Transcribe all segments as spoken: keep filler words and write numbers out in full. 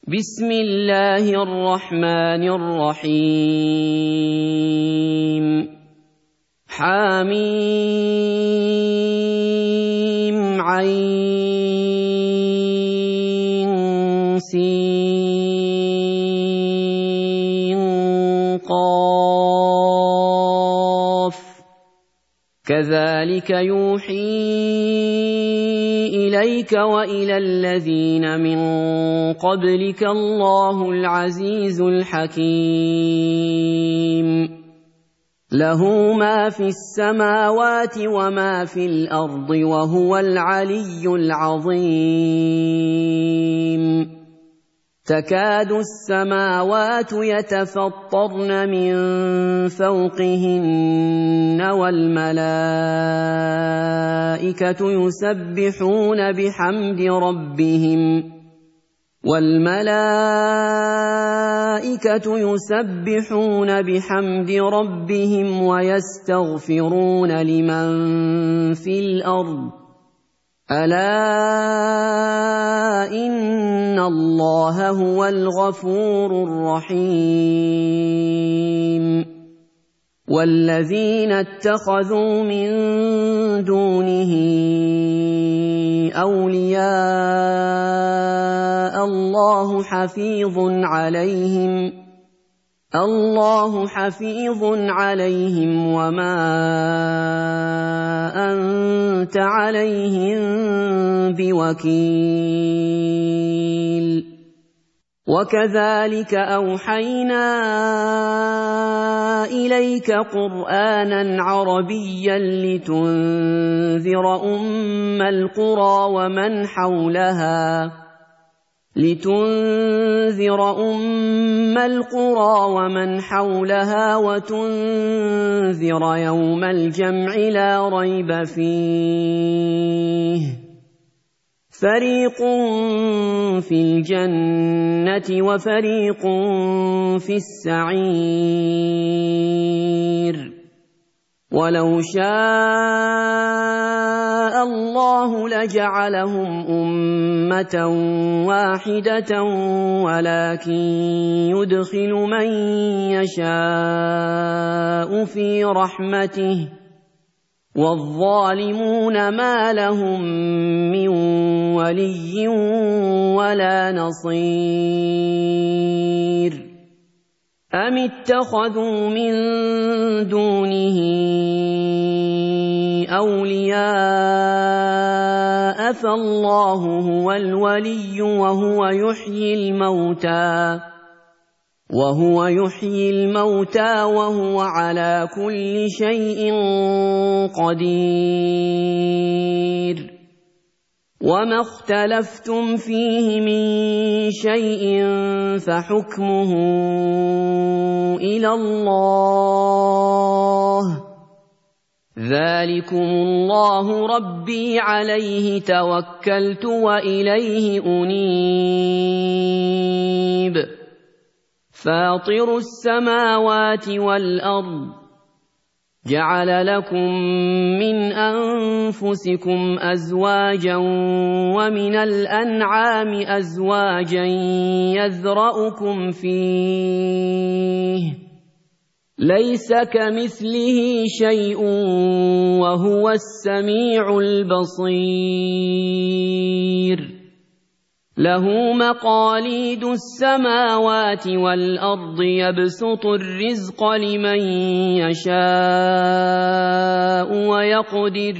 بسم الله الرحمن الرحيم حميم عين سين قاف كذلك يوحي إليك وإلى الذين من قبلك الله العزيز الحكيم له ما في السماوات وما في الأرض وهو العلي العظيم تكاد السماوات يتفطرن من فوقهن والملائكة يسبحون بحمد ربهم والملائكة يسبحون بحمد ربهم ويستغفرون لمن في الأرض ألا إن الله هو الغفور الرحيم والذين اتخذوا من دونه أولياء الله حفيظ عليهم الله حفيظ عليهم وما أنت عليهم بوكيل وكذلك أوحينا إليك قرآنا عربيا لتنذر أم القرى ومن حولها لتنذر أم القرى ومن حولها وتنذر يوم الجمع لا ريب فيه فريق في الجنة وفريق في السعير ولو شاء الله لجعلهم أمة واحدة ولكن يدخل من يشاء في رحمته والظالمون ما لهم من ولي ولا نصير أم اتخذوا من دونه أولياء فالله هو الولي وهو يحيي الموتى وهو يحيي الموتى وهو على كل شيء قدير وما اختلفتم فيه من شيء فحكمه إلى الله ذلكم الله ربي عليه توكلت وإليه أنيب فاطر السماوات والأرض جعل لكم من أنفسكم أزواجا ومن الأنعام أزواجا يذرأكم فيه ليس كمثله شيء وهو السميع البصير له مقاليد السماوات والأرض يبسط الرزق لمن يشاء ويقدر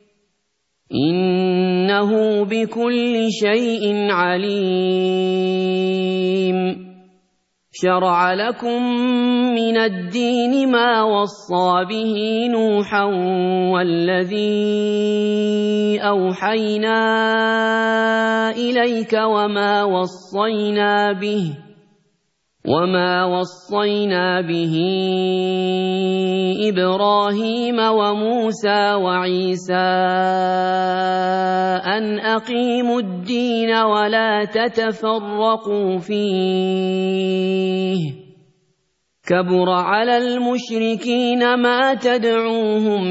إنه بكل شيء عليم شرع لكم من الدين ما وصى به نوحا والذي أوحينا إليك وما وصينا به وما وصينا به إبراهيم وموسى وعيسى أن أقيموا الدين ولا تتفرقوا فيه كبر على المشركين ما تدعوهم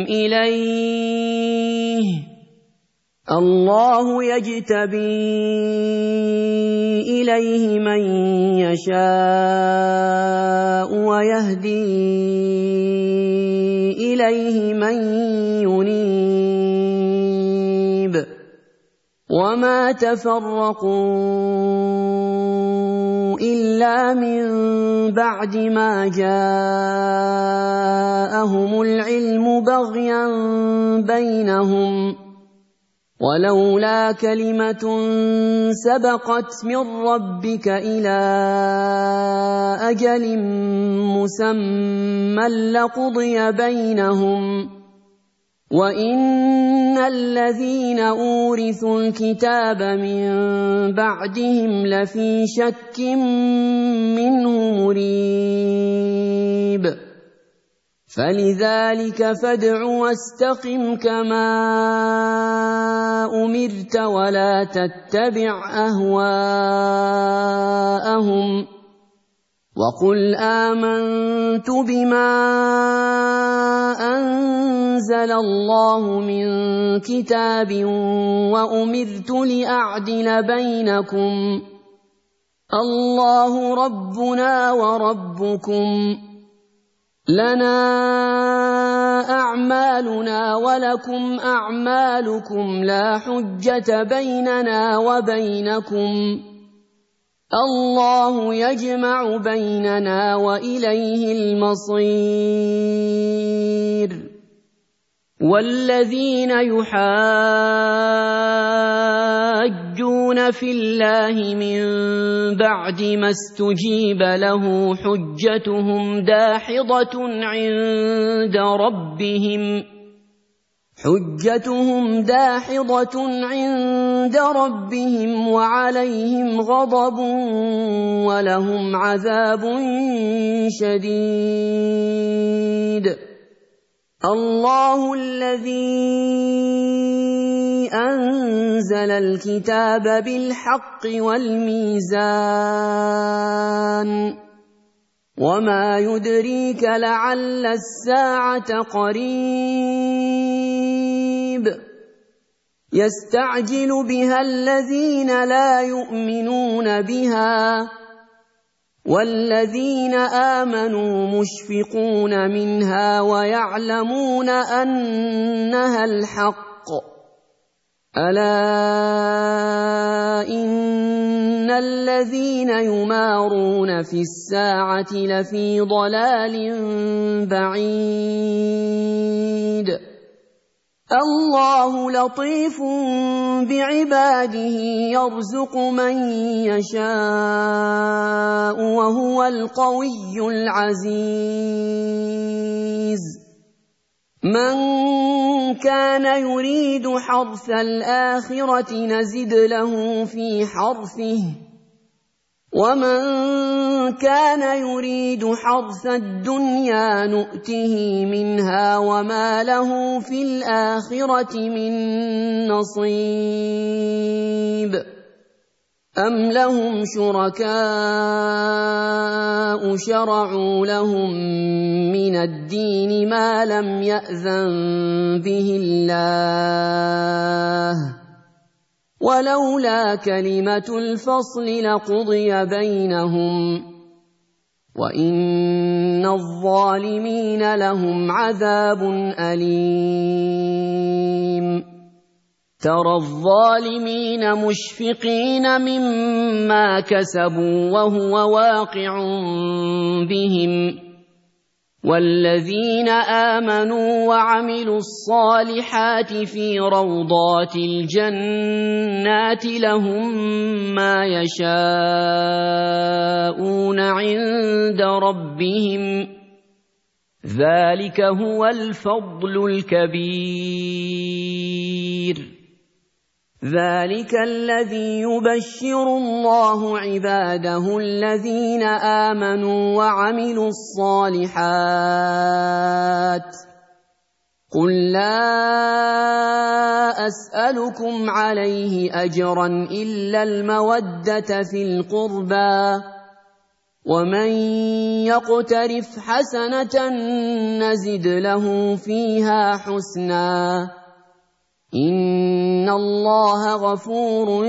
إليه الله يجتبي إليه من يشاء ويهدي إليه من ينيب وما تفرقوا إلا من بعد ما جاءهم العلم بغيا بينهم ولولا كلمة سبقت من ربك إلى أجل مسمى لقضي بينهم وإن الذين أورثوا الكتاب من بعدهم لفي شك منه مريب فلذلك فادع واستقم كما أمرت ولا تتبع أهواءهم وقل آمنت بما أنزل الله من كتاب وأمرت لأعدل بينكم الله ربنا وربكم لنا أعمالنا ولكم أعمالكم لا حجة بيننا وبينكم الله يجمع بيننا وإليه المصير والذين يحاجون في الله من بعد ما استجيب له حجتهم داحضة عند ربهم حجتهم داحضة عند ربهم وعليهم غضب ولهم عذاب شديد الله الذي أنزل الكتاب بالحق والميزان وما يدريك لعل الساعة قريب يستعجل بها الذين لا يؤمنون بها والذين آمنوا مشفقون منها ويعلمون أنها الحق ألا إن الذين يمارون في الساعة لفي ضلال بعيد الله لطيف بعباده يرزق من يشاء وهو القوي العزيز من كان يريد حرث الآخرة نزد له في حرثه ومن كان يريد حرث الدنيا نؤته منها وما له في الآخرة من نصيب أم لهم شركاء شرعوا لهم من الدين ما لم يأذن به الله ولولا كلمة الفصل لقضي بينهم وإن الظالمين لهم عذاب أليم ترى الظالمين مشفقين مما كسبوا وهو واقع بهم والذين آمنوا وعملوا الصالحات في روضات الجنات لهم ما يشاءون عند ربهم ذلك هو الفضل الكبير ذلك الذي يبشر الله عباده الذين آمنوا وعملوا الصالحات قل لا أسألكم عليه أجرا إلا المودة في القربى ومن يقترف حسنة نزد له فيها حسنا إن الله غفور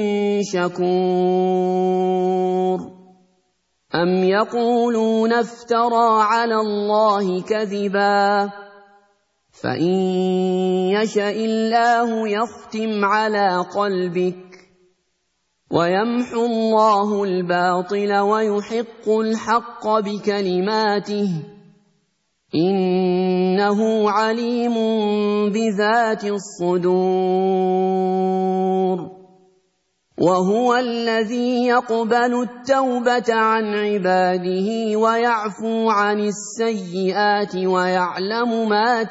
شكور أم يقولون افترى على الله كذبا فإن يشأ الله يختم على قلبك ويمحو الله الباطل ويحق الحق بكلماته إنه عليم بذات الصدور وهو الذي يقبل التوبة عن عباده ويعفو عن السيئات ويعلم ما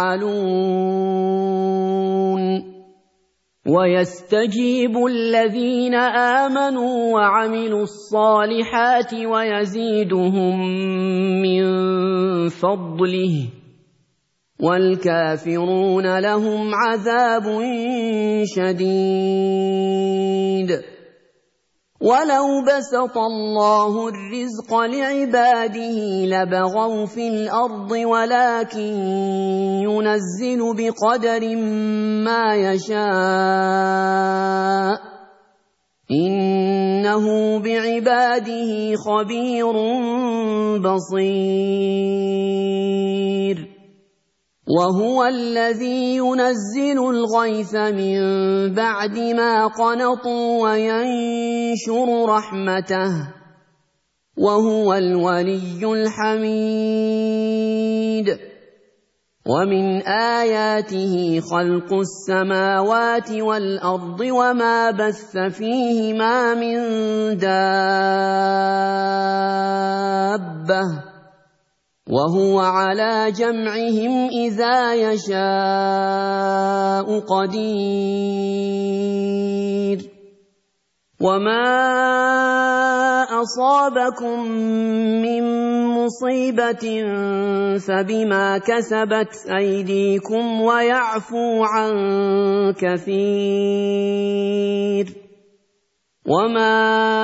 تفعلون ويستجيب الذين آمنوا وعملوا الصالحات ويزيدهم من فضله والكافرون لهم عذاب شديد ولو بسط الله الرزق لعباده لبغوا في الأرض ولكن ينزل بقدر ما يشاء إنه بعباده خبير بصير وهو الذي ينزل الغيث من بعد ما قنطوا وينشر رحمته وهو الولي الحميد ومن آياته خلق السماوات والأرض وما بث فيهما من دابة وهو على جمعهم إذا يشاء قدير وما أصابكم من مصيبة فبما كسبت أيديكم ويعفو عن كثير وما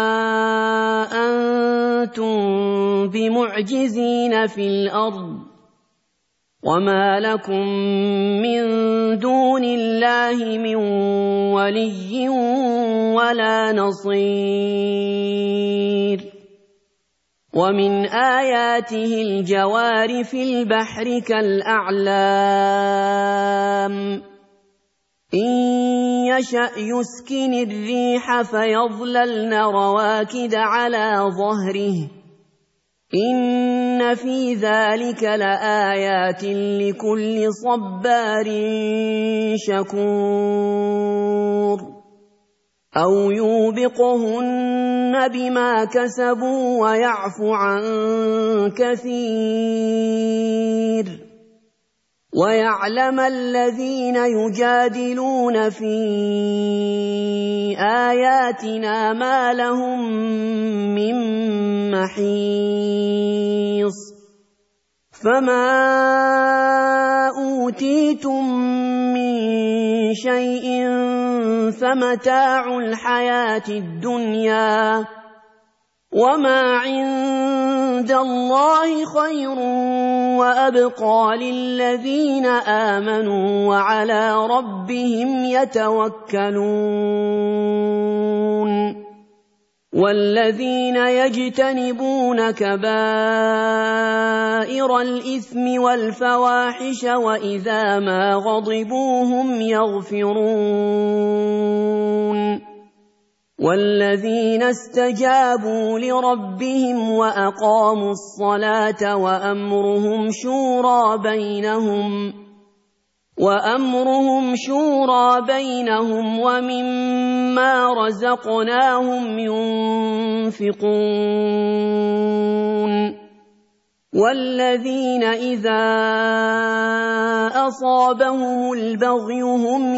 أنتم بمعجزين في الأرض وما لكم من دون الله من ولي ولا نصير ومن آياته الجوار في البحر كالأعلام إن يشأ يسكن الريح فيظللن رواكد على ظهره إن في ذلك لآيات لكل صبار شكور أو يوبقهن بما كسبوا ويعفو عن كثير ويعلم الذين يجادلون في آياتنا ما لهم من محيص فما أوتيتم من شيء فمتاع الحياة الدنيا وما عند الله خير وأبقى للذين آمنوا وعلى ربهم يتوكلون والذين يجتنبون كبائر الإثم والفواحش وإذا ما غضبوا هم يغفرون والذين استجابوا لربهم وأقاموا الصلاة وأمرهم شورى بينهم وأمرهم شورى بينهم ومما رزقناهم ينفقون والذين إذا أصابهم البغي هم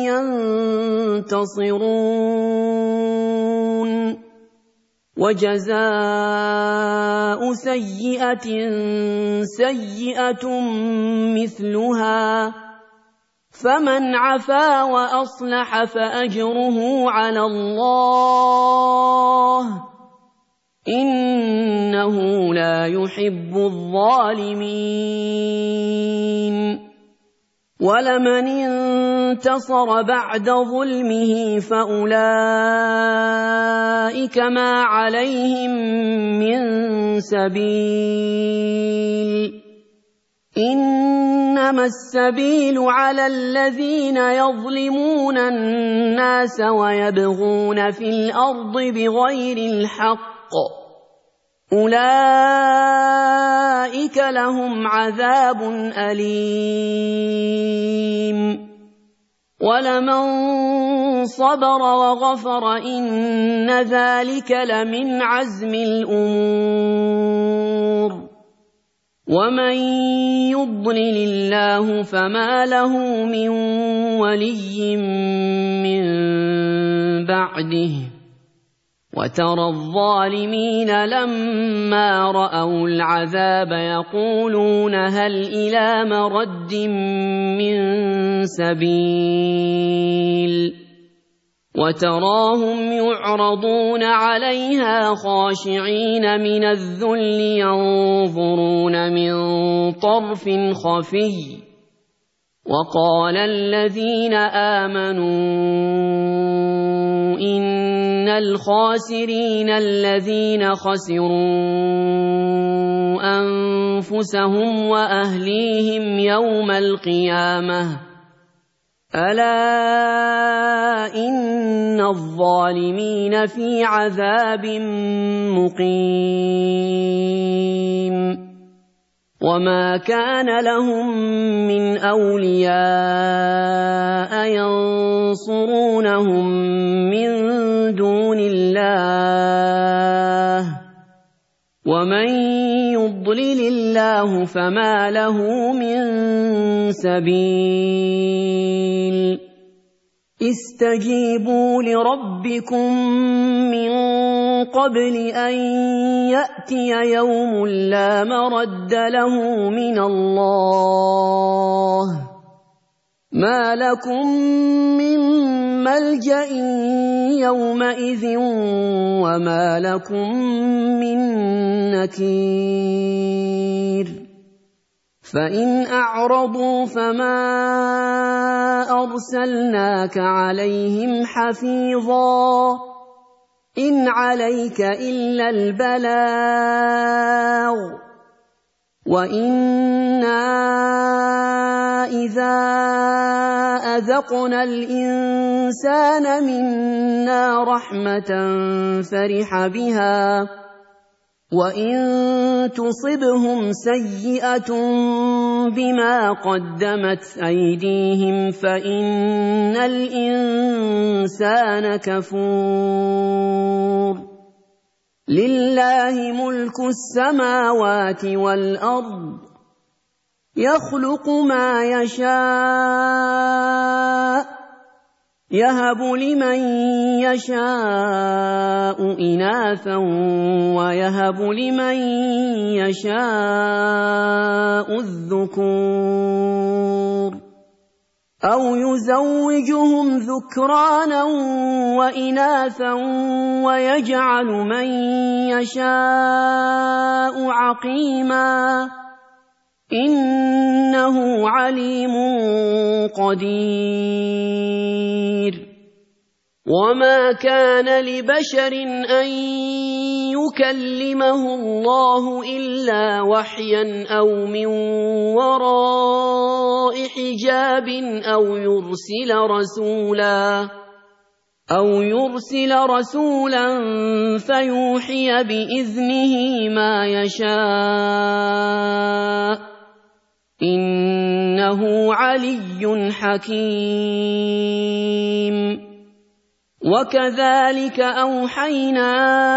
ينتصرون وجزاء سيئة سيئة مثلها فمن عفا وأصلح فأجره على الله إنه لا يحب الظالمين ولمن انتصر بعد ظلمه فأولئك ما عليهم من سبيل إنما السبيل على الذين يظلمون الناس ويبغون في الأرض بغير الحق أولئك لهم عذاب أليم ولمن صبر وغفر إن ذلك لمن عزم الأمور ومن يضلل الله فما له من ولي من بعده وترى الظالمين لما رأوا العذاب يقولون هل إلى مرد من سبيل وتراهم يعرضون عليها خاشعين من الذل ينظرون من طرف خفي وقال الذين آمنوا إن الخاسرين الذين خسروا أنفسهم وأهليهم يوم القيامة ألا إن الظالمين في عذاب مقيم وما كان لهم من أولياء ينصرونهم من دون الله ومن يضلل الله فما له من سبيل استجيبوا لربكم من قبل أن يأتي يوم لا مرد له من الله ما لكم من ملجأ يومئذ وما لكم من نكير فإن أعرضوا فما أرسلناك عليهم حفيظا إن عليك إلا البلاغ وإنا إذا أذقنا الإنسان منا رحمة فرح بها وإن تصبهم سيئة بما قدمت أيديهم فإن الإنسان كفور لله ملك السماوات والأرض يخلق ما يشاء يهب لمن يشاء إناثا ويهب لمن يشاء الذكور أو يزوجهم ذكرانا وإناثا ويجعل من يشاء عقيما إنه عليم قدير وما كان لبشر أن يكلمه الله إلا وحيا أو من وراء حجاب أو يرسل رسولا أو يرسل رسولا فيوحي بإذنه ما يشاء إنه علي حكيم وكذلك أوحينا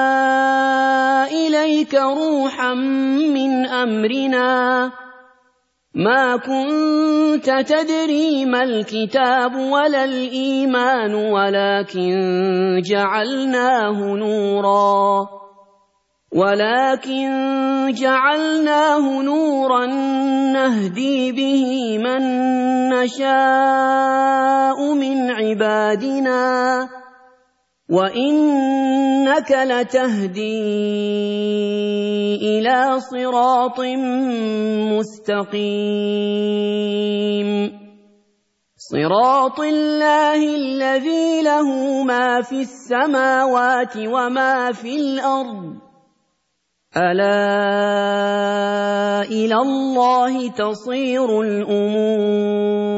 إليك روحا من أمرنا ما كنت تدري ما الكتاب ولا الإيمان ولكن جعلناه نورا ولكن جعلناه نورا نهدي به من نشاء من عبادنا وإنك لتهدي إلى صراط مستقيم صراط الله الذي له ما في السماوات وما في الأرض ألا إلى الله تصير الأمور